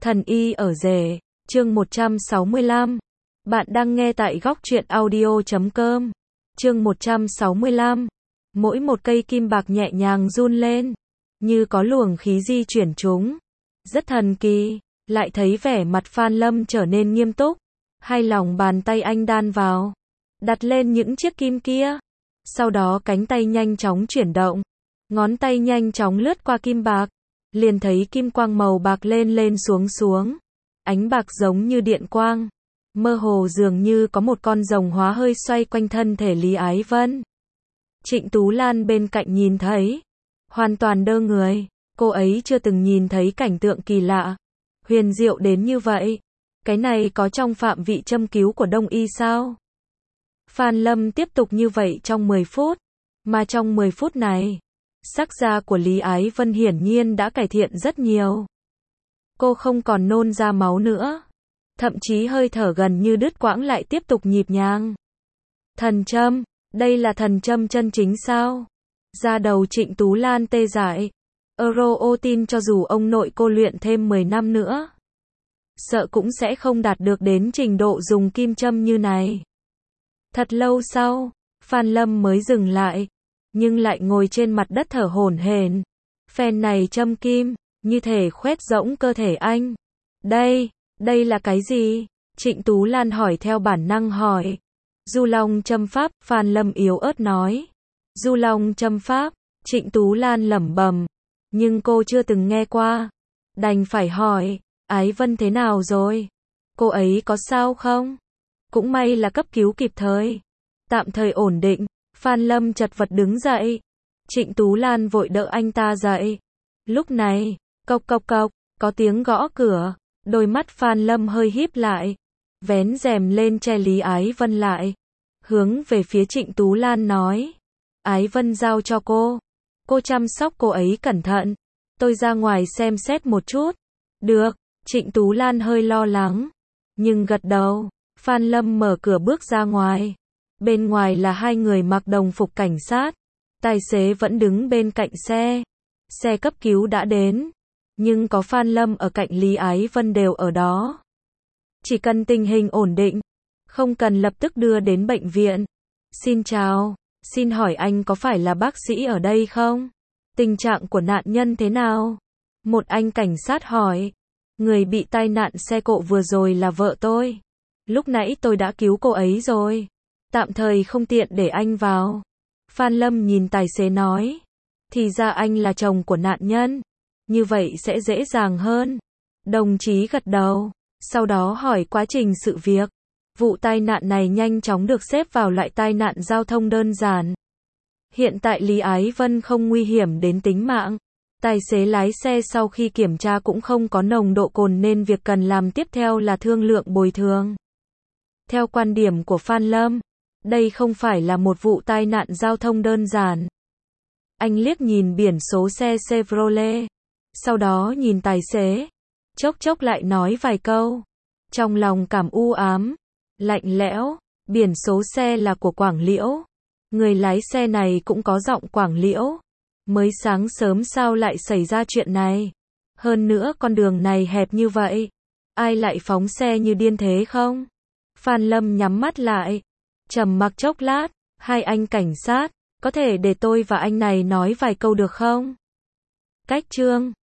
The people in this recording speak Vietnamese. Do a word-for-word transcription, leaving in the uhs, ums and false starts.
Thần y ở rể, chương một trăm sáu mươi lăm. Bạn đang nghe tại góc truyện audio chấm com. Chương một trăm sáu mươi lăm. Mỗi một cây kim bạc nhẹ nhàng run lên, như có luồng khí di chuyển chúng. Rất thần kỳ, lại thấy vẻ mặt Phan Lâm trở nên nghiêm túc. Hai lòng bàn tay anh đan vào, đặt lên những chiếc kim kia. Sau đó cánh tay nhanh chóng chuyển động, ngón tay nhanh chóng lướt qua kim bạc. Liền thấy kim quang màu bạc lên lên xuống xuống. Ánh bạc giống như điện quang. Mơ hồ dường như có một con rồng hóa hơi xoay quanh thân thể Lý Ái Vân. Trịnh Tú Lan bên cạnh nhìn thấy, hoàn toàn đơ người. Cô ấy chưa từng nhìn thấy cảnh tượng kỳ lạ, huyền diệu đến như vậy. Cái này có trong phạm vị châm cứu của Đông y sao? Phan Lâm tiếp tục như vậy trong mười phút. Mà trong mười phút này, sắc da của Lý Ái Vân hiển nhiên đã cải thiện rất nhiều. Cô không còn nôn ra máu nữa. Thậm chí hơi thở gần như đứt quãng lại tiếp tục nhịp nhàng. Thần châm, đây là thần châm chân chính sao? Da đầu Trịnh Tú Lan tê dại. Euro-O-tin cho dù ông nội cô luyện thêm mười năm nữa, sợ cũng sẽ không đạt được đến trình độ dùng kim châm như này. Thật lâu sau, Phan Lâm mới dừng lại, nhưng lại ngồi trên mặt đất thở hổn hển. Phen này châm kim, như thể khoét rỗng cơ thể anh. Đây, đây là cái gì? Trịnh Tú Lan hỏi theo bản năng hỏi. Du Long châm pháp, Phan Lâm yếu ớt nói. Du Long châm pháp, Trịnh Tú Lan lẩm bẩm, nhưng cô chưa từng nghe qua. Đành phải hỏi, Ái Vân thế nào rồi? Cô ấy có sao không? Cũng may là cấp cứu kịp thời, tạm thời ổn định. Phan Lâm chật vật đứng dậy. Trịnh Tú Lan vội đỡ anh ta dậy. Lúc này, cộc cộc cộc, có tiếng gõ cửa. Đôi mắt Phan Lâm hơi híp lại, vén rèm lên che Lý Ái Vân lại, hướng về phía Trịnh Tú Lan nói. Ái Vân giao cho cô. Cô chăm sóc cô ấy cẩn thận. Tôi ra ngoài xem xét một chút. Được, Trịnh Tú Lan hơi lo lắng, nhưng gật đầu. Phan Lâm mở cửa bước ra ngoài. Bên ngoài là hai người mặc đồng phục cảnh sát. Tài xế vẫn đứng bên cạnh xe. Xe cấp cứu đã đến, nhưng có Phan Lâm ở cạnh Lý Ái Vân đều ở đó. Chỉ cần tình hình ổn định, không cần lập tức đưa đến bệnh viện. Xin chào, xin hỏi anh có phải là bác sĩ ở đây không? Tình trạng của nạn nhân thế nào? Một anh cảnh sát hỏi. Người bị tai nạn xe cộ vừa rồi là vợ tôi. Lúc nãy tôi đã cứu cô ấy rồi. Tạm thời không tiện để anh vào. Phan Lâm nhìn tài xế nói. Thì ra anh là chồng của nạn nhân. Như vậy sẽ dễ dàng hơn. Đồng chí gật đầu. Sau đó hỏi quá trình sự việc. Vụ tai nạn này nhanh chóng được xếp vào loại tai nạn giao thông đơn giản. Hiện tại Lý Ái Vân không nguy hiểm đến tính mạng. Tài xế lái xe sau khi kiểm tra cũng không có nồng độ cồn nên việc cần làm tiếp theo là thương lượng bồi thường. Theo quan điểm của Phan Lâm, đây không phải là một vụ tai nạn giao thông đơn giản. Anh liếc nhìn biển số xe Chevrolet, sau đó nhìn tài xế, chốc chốc lại nói vài câu. Trong lòng cảm u ám, lạnh lẽo, biển số xe là của Quảng Liễu. Người lái xe này cũng có giọng Quảng Liễu. Mới sáng sớm sao lại xảy ra chuyện này? Hơn nữa con đường này hẹp như vậy, ai lại phóng xe như điên thế không? Phan Lâm nhắm mắt lại, trầm mặc chốc lát. Hai anh cảnh sát, có thể để tôi và anh này nói vài câu được không? Cách chương